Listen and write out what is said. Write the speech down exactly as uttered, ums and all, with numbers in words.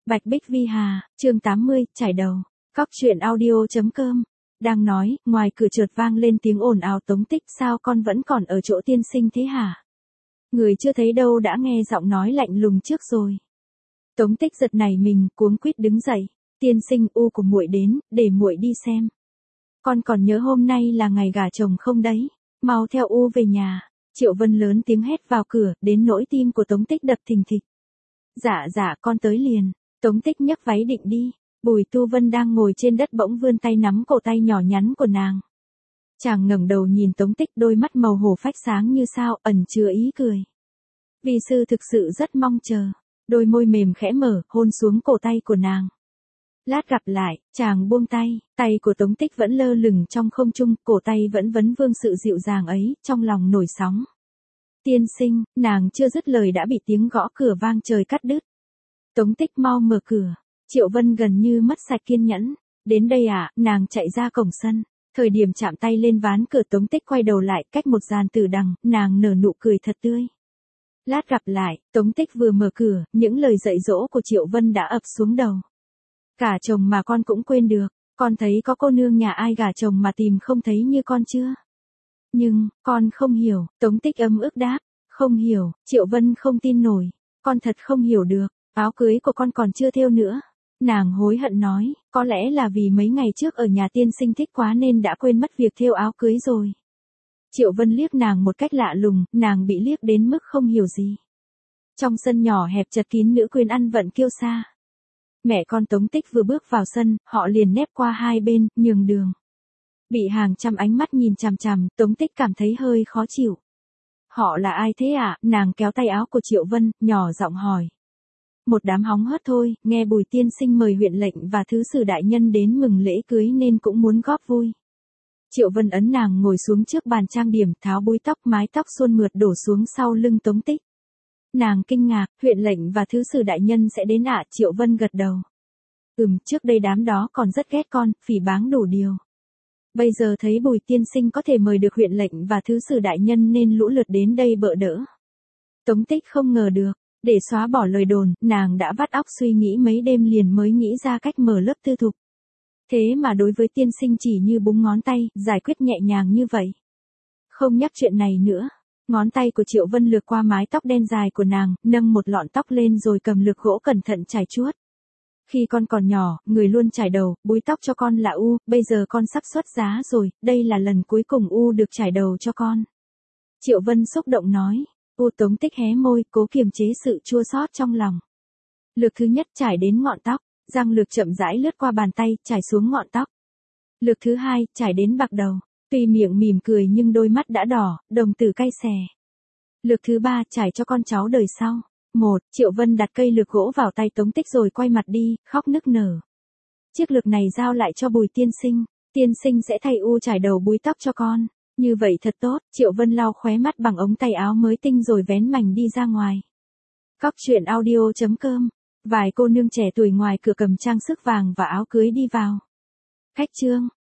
Bạch Bích Vi Hà, chương tám mươi, trải đầu. Cóc truyện audio.com. Đang nói, ngoài cửa chợt vang lên tiếng ồn ào Tống Tích, sao con vẫn còn ở chỗ tiên sinh thế hả? Người chưa thấy đâu đã nghe giọng nói lạnh lùng trước rồi. Tống Tích giật nảy mình, cuống quýt đứng dậy. Tiên sinh, u của muội đến, để muội đi xem. Con còn nhớ hôm nay là ngày gả chồng không đấy? Mau theo u về nhà. Triệu Vân lớn tiếng hét vào cửa, đến nỗi tim của Tống Tích đập thình thịch. Dạ dạ, con tới liền. Tống Tích nhấc váy định đi. Bùi Tu Vân đang ngồi trên đất bỗng vươn tay nắm cổ tay nhỏ nhắn của nàng. Chàng ngẩng đầu nhìn Tống Tích, đôi mắt màu hổ phách sáng như sao, ẩn chứa ý cười. Vi sư thực sự rất mong chờ. Đôi môi mềm khẽ mở, hôn xuống cổ tay của nàng. Lát gặp lại, chàng buông tay, tay của Tống Tích vẫn lơ lửng trong không trung, cổ tay vẫn vấn vương sự dịu dàng ấy, trong lòng nổi sóng. Tiên sinh, nàng chưa dứt lời đã bị tiếng gõ cửa vang trời cắt đứt. Tống Tích mau mở cửa. Triệu Vân gần như mất sạch kiên nhẫn. Đến đây à, nàng chạy ra cổng sân. Thời điểm chạm tay lên ván cửa, Tống Tích quay đầu lại, cách một dàn tử đằng, nàng nở nụ cười thật tươi. Lát gặp lại, Tống Tích vừa mở cửa, những lời dạy dỗ của Triệu Vân đã ập xuống đầu. Cả chồng mà con cũng quên được, con thấy có cô nương nhà ai gả chồng mà tìm không thấy như con chưa? Nhưng, con không hiểu, Tống Tích ấm ức đáp. Không hiểu, Triệu Vân không tin nổi. Con thật không hiểu được, áo cưới của con còn chưa thêu nữa. Nàng hối hận nói, có lẽ là vì mấy ngày trước ở nhà tiên sinh thích quá nên đã quên mất việc thêu áo cưới rồi. Triệu Vân liếc nàng một cách lạ lùng, nàng bị liếc đến mức không hiểu gì. Trong sân nhỏ hẹp chật kín nữ quyến ăn vận kiêu sa. Mẹ con Tống Tích vừa bước vào sân, họ liền nép qua hai bên, nhường đường. Bị hàng trăm ánh mắt nhìn chằm chằm, Tống Tích cảm thấy hơi khó chịu. Họ là ai thế ạ? À? Nàng kéo tay áo của Triệu Vân, nhỏ giọng hỏi. Một đám hóng hớt thôi, nghe Bùi tiên sinh mời huyện lệnh và thứ sử đại nhân đến mừng lễ cưới nên cũng muốn góp vui. Triệu Vân ấn nàng ngồi xuống trước bàn trang điểm, tháo búi tóc, mái tóc suôn mượt đổ xuống sau lưng Tống Tích. Nàng kinh ngạc, huyện lệnh và thứ sử đại nhân sẽ đến ạ? À? Triệu Vân gật đầu. Ừm, trước đây đám đó còn rất ghét con, phỉ báng đủ điều. Bây giờ thấy Bùi tiên sinh có thể mời được huyện lệnh và thứ sử đại nhân nên lũ lượt đến đây bợ đỡ. Tống Tích không ngờ được. Để xóa bỏ lời đồn, nàng đã vắt óc suy nghĩ mấy đêm liền mới nghĩ ra cách mở lớp tư thục. Thế mà đối với tiên sinh chỉ như búng ngón tay, giải quyết nhẹ nhàng như vậy. Không nhắc chuyện này nữa. Ngón tay của Triệu Vân lướt qua mái tóc đen dài của nàng, nâng một lọn tóc lên rồi cầm lược gỗ cẩn thận chải chuốt. Khi con còn nhỏ, người luôn chải đầu, búi tóc cho con là U, bây giờ con sắp xuất giá rồi, đây là lần cuối cùng U được chải đầu cho con. Triệu Vân xúc động nói. U. Tống Tích hé môi, cố kiềm chế sự chua xót trong lòng. Lược thứ nhất chải đến ngọn tóc, răng lược chậm rãi lướt qua bàn tay, chải xuống ngọn tóc. Lược thứ hai, chải đến bạc đầu, tuy miệng mỉm cười nhưng đôi mắt đã đỏ, đồng tử cay xè. Lược thứ ba, chải cho con cháu đời sau. Một, Triệu Vân đặt cây lược gỗ vào tay Tống Tích rồi quay mặt đi, khóc nức nở. Chiếc lược này giao lại cho Bùi tiên sinh, tiên sinh sẽ thay U chải đầu búi tóc cho con. Như vậy thật tốt, Triệu Vân lau khóe mắt bằng ống tay áo mới tinh rồi vén mảnh đi ra ngoài. Cóc truyện audio.com. Vài cô nương trẻ tuổi ngoài cửa cầm trang sức vàng và áo cưới đi vào. Khách trương,